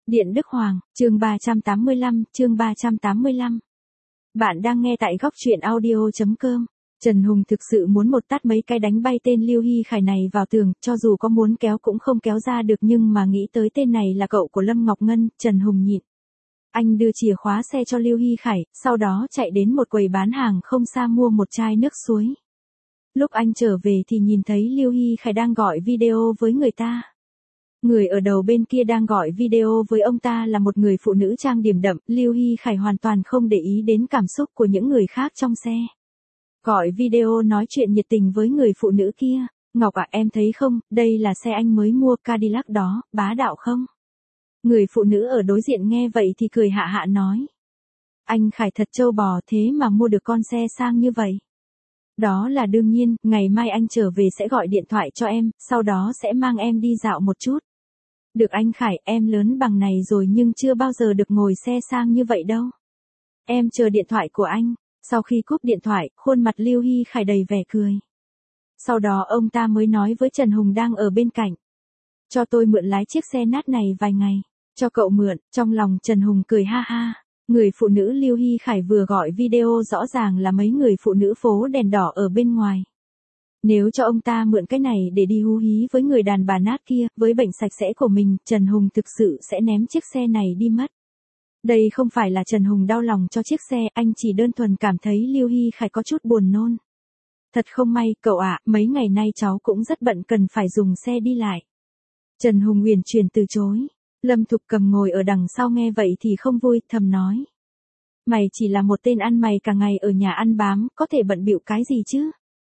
Điện Đức Hoàng, chương 385, chương 385. Bạn đang nghe tại góc truyện audio.com. Trần Hùng thực sự muốn một tát mấy cái đánh bay tên Lưu Hy Khải này vào tường, cho dù có muốn kéo cũng không kéo ra được, nhưng mà nghĩ tới tên này là cậu của Lâm Ngọc Ngân, Trần Hùng nhịn. Anh đưa chìa khóa xe cho Lưu Hy Khải, sau đó chạy đến một quầy bán hàng không xa mua một chai nước suối. Lúc anh trở về thì nhìn thấy Lưu Hy Khải đang gọi video với người ta. Người ở đầu bên kia đang gọi video với ông ta là một người phụ nữ trang điểm đậm. Lưu Hy Khải hoàn toàn không để ý đến cảm xúc của những người khác trong xe. Gọi video nói chuyện nhiệt tình với người phụ nữ kia. Ngọc ạ, em thấy không, đây là xe anh mới mua, Cadillac đó, bá đạo không? Người phụ nữ ở đối diện nghe vậy thì cười hạ hạ nói. Anh Khải thật trâu bò, thế mà mua được con xe sang như vậy. Đó là đương nhiên, ngày mai anh trở về sẽ gọi điện thoại cho em, sau đó sẽ mang em đi dạo một chút. Được anh Khải, em lớn bằng này rồi nhưng chưa bao giờ được ngồi xe sang như vậy đâu. Em chờ điện thoại của anh. Sau khi cúp điện thoại, khuôn mặt Lưu Hy Khải đầy vẻ cười. Sau đó ông ta mới nói với Trần Hùng đang ở bên cạnh. Cho tôi mượn lái chiếc xe nát này vài ngày. Cho cậu mượn. Trong lòng Trần Hùng cười ha ha. Người phụ nữ Lưu Hy Khải vừa gọi video rõ ràng là mấy người phụ nữ phố đèn đỏ ở bên ngoài. Nếu cho ông ta mượn cái này để đi hú hí với người đàn bà nát kia, với bệnh sạch sẽ của mình, Trần Hùng thực sự sẽ ném chiếc xe này đi mất. Đây không phải là Trần Hùng đau lòng cho chiếc xe, anh chỉ đơn thuần cảm thấy Lưu Hy Khải có chút buồn nôn. Thật không may, cậu ạ, mấy ngày nay cháu cũng rất bận cần phải dùng xe đi lại. Trần Hùng uyển chuyển từ chối. Lâm Thục Cầm ngồi ở đằng sau nghe vậy thì không vui, thầm nói. Mày chỉ là một tên ăn mày cả ngày ở nhà ăn bám, có thể bận bịu cái gì chứ?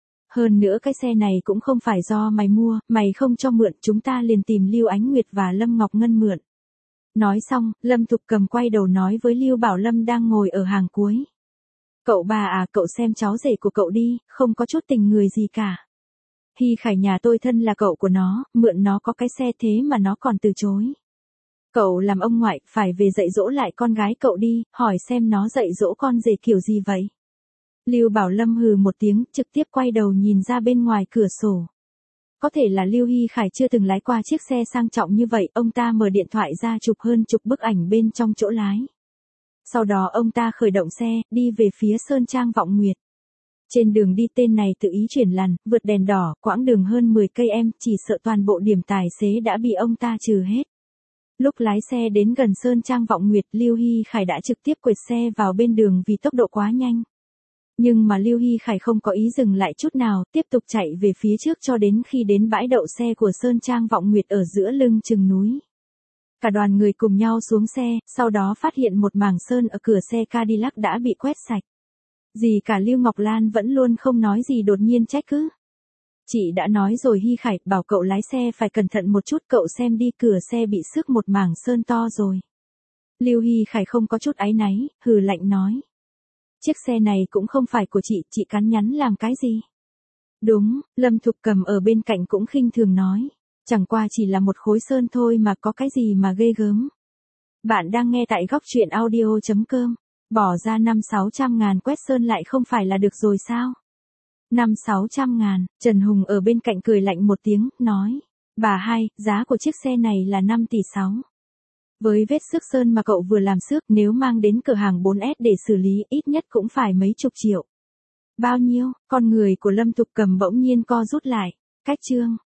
Hơn nữa cái xe này cũng không phải do mày mua, mày không cho mượn, chúng ta liền tìm Lưu Ánh Nguyệt và Lâm Ngọc Ngân mượn. Nói xong, Lâm Thục Cầm quay đầu nói với Lưu Bảo Lâm đang ngồi ở hàng cuối. Cậu bà à, cậu xem cháu rể của cậu đi, không có chút tình người gì cả. Hy Khải nhà tôi thân là cậu của nó, mượn nó có cái xe thế mà nó còn từ chối. Cậu làm ông ngoại, phải về dạy dỗ lại con gái cậu đi, hỏi xem nó dạy dỗ con rể kiểu gì vậy. Lưu Bảo Lâm hừ một tiếng, trực tiếp quay đầu nhìn ra bên ngoài cửa sổ. Có thể là Lưu Hy Khải chưa từng lái qua chiếc xe sang trọng như vậy, ông ta mở điện thoại ra chụp hơn chục bức ảnh bên trong chỗ lái. Sau đó ông ta khởi động xe, đi về phía Sơn Trang Vọng Nguyệt. Trên đường đi tên này tự ý chuyển làn, vượt đèn đỏ, quãng đường hơn 10 cây em, chỉ sợ toàn bộ điểm tài xế đã bị ông ta trừ hết. Lúc lái xe đến gần Sơn Trang Vọng Nguyệt, Lưu Hy Khải đã trực tiếp quệt xe vào bên đường vì tốc độ quá nhanh. Nhưng mà Lưu Hy Khải không có ý dừng lại chút nào, tiếp tục chạy về phía trước cho đến khi đến bãi đậu xe của Sơn Trang Vọng Nguyệt ở giữa lưng chừng núi. Cả đoàn người cùng nhau xuống xe, sau đó phát hiện một mảng sơn ở cửa xe Cadillac đã bị quét sạch. Gì cả Lưu Ngọc Lan vẫn luôn không nói gì, đột nhiên trách cứ. Chị đã nói rồi Hy Khải, bảo cậu lái xe phải cẩn thận một chút, cậu xem đi, cửa xe bị xước một mảng sơn to rồi. Lưu Hy Khải không có chút áy náy, hừ lạnh nói. Chiếc xe này cũng không phải của chị cắn nhắn làm cái gì? Đúng, Lâm Thục Cầm ở bên cạnh cũng khinh thường nói. Chẳng qua chỉ là một khối sơn thôi mà có cái gì mà ghê gớm. Bạn đang nghe tại góc truyện audio.com. Bỏ ra 5-600 ngàn quét sơn lại không phải là được rồi sao? 5-600 ngàn, Trần Hùng ở bên cạnh cười lạnh một tiếng, nói. Bà hai, giá của chiếc xe này là 5 tỷ 6. Với vết xước sơn mà cậu vừa làm xước, nếu mang đến cửa hàng 4S để xử lý, ít nhất cũng phải mấy chục triệu. Bao nhiêu? Con người của Lâm Thục Cầm bỗng nhiên co rút lại. Cách chương.